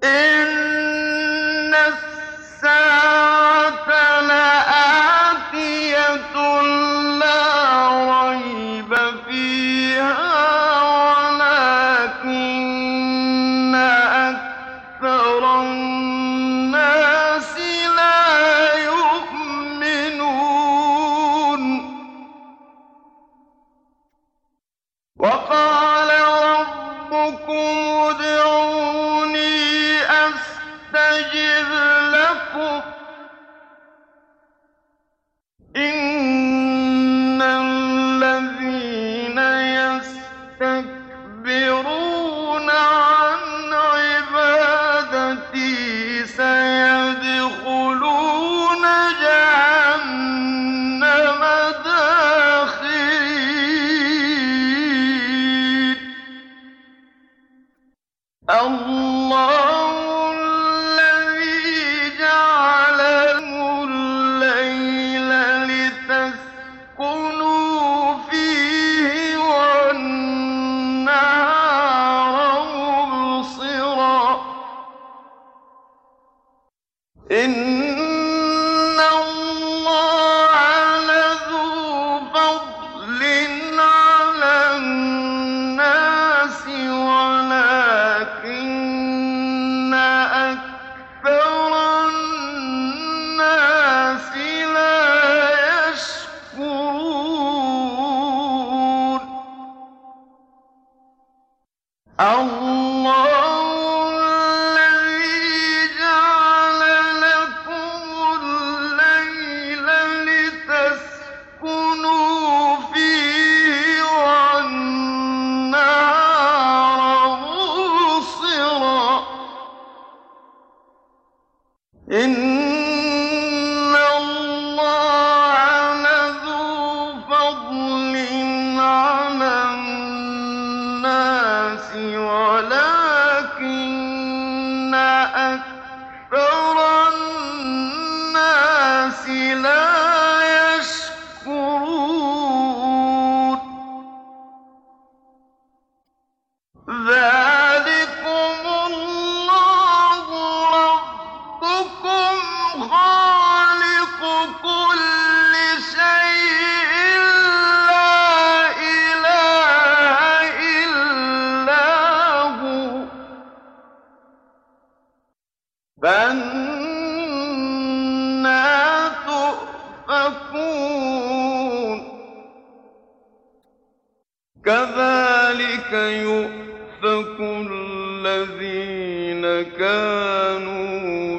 إِنَّ السَّاعَةَ لَآتِيَةٌ لَا رَيْبَ فِيهَا وَلَٰكِنَّ أَكْثَرَ النَّاسِ لَا يُؤْمِنُونَ وَقَالَ رَبُّكُمُ ادْعُونِي أَسْتَجِبْ لَكُمْ ۚ إِنَّ الَّذِينَ يَسْتَكْبِرُونَ عَنْ عِبَادَتِي سَيَدْخُلُونَ جَهَنَّمَ دَاخِرِينَ اللَّهُ الَّذِي جَعَلَ لَكُمُ اللَّيْلَ لِتَسْكُنُوا فِيهِ وَالنَّهَارَ مُبْصِرًا ۚ إِنَّ اللَّهَ لَذُو فَضْلٍ عَلَى النَّاسِ وَلَٰكِنَّ أَكْثَرَ النَّاسِ لَا يَشْكُرُونَ اللَّهُ الَّذِي جَعَلَ لَكُمُ اللَّيْلَ لِتَسْكُنُوا فِيهِ وَالنَّهَارَ مُبْصِرًا ۚ إِنَّ اللَّهَ لَذُو فَضْلٍ عَلَى النَّاسِ وَلَٰكِنَّ أَكْثَرَ النَّاسِ لَا يَشْكُرُونَ ذَٰلِكُمُ اللَّهُ رَبُّكُمْ خَالِقُ كُلِّ شَيْءٍ لَّا إِلَٰهَ إِلَّا هُوَ ۖ فَأَنَّىٰ تُؤْفَكُونَ كَذَٰلِكَ يُؤْفَكُ الَّذِينَ كَانُوا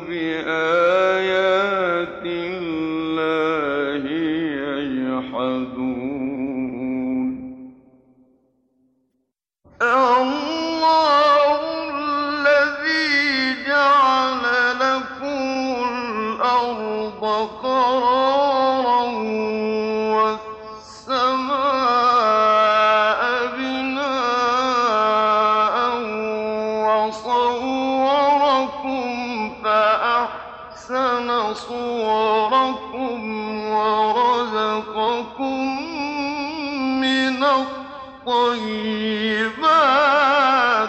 بِآيَاتِ اللَّهِ يَجْحَدُونَ اللَّهُ الَّذِي جَعَلَ لَكُمُ الْأَرْضَ قَرَارًا وَالسَّمَاءَ بِنَاءً وَصَوَّرَكُمْ فَأَحْسَنَ صُوَرَكُمْ وَرَزَقَكُم مِّنَ الطَّيِّبَاتِ ۚ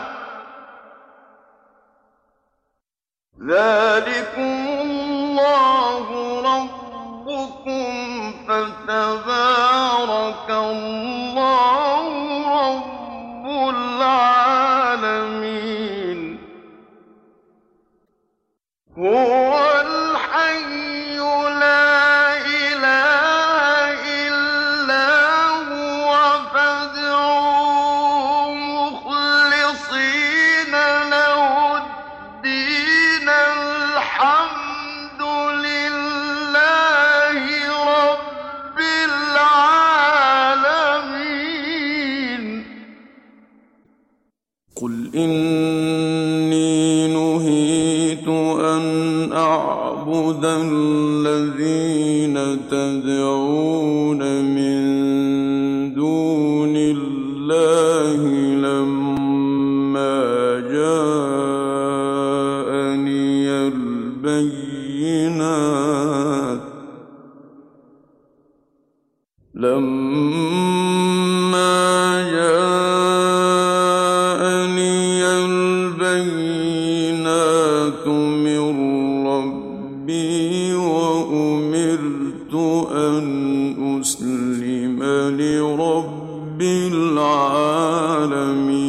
ذَٰلِكُمُ اللَّهُ رَبُّكُمْ فَتَبَارَكَ اللَّهُ رَبُّ الْعَالَمِينَ هُوَ الْحَيُّ لَا إِلَٰهَ إِلَّا هُوَ فَادْعُوهُ مُخْلِصِينَ لَهُ الدِّينَ الْحَمْدُ لِلَّهِ رَبِّ الْعَالَمِينَ قُلْ إِنِّي نُهِيتُ أَنْ أَعْبُدَ الَّذِينَ تَدْعُونَ مِن دُونِ اللَّهِ لَمَّا جَاءَنِيَ الْبَيِّنَةُ البينات من ربي وأمرت أن أسلم لرب العالمين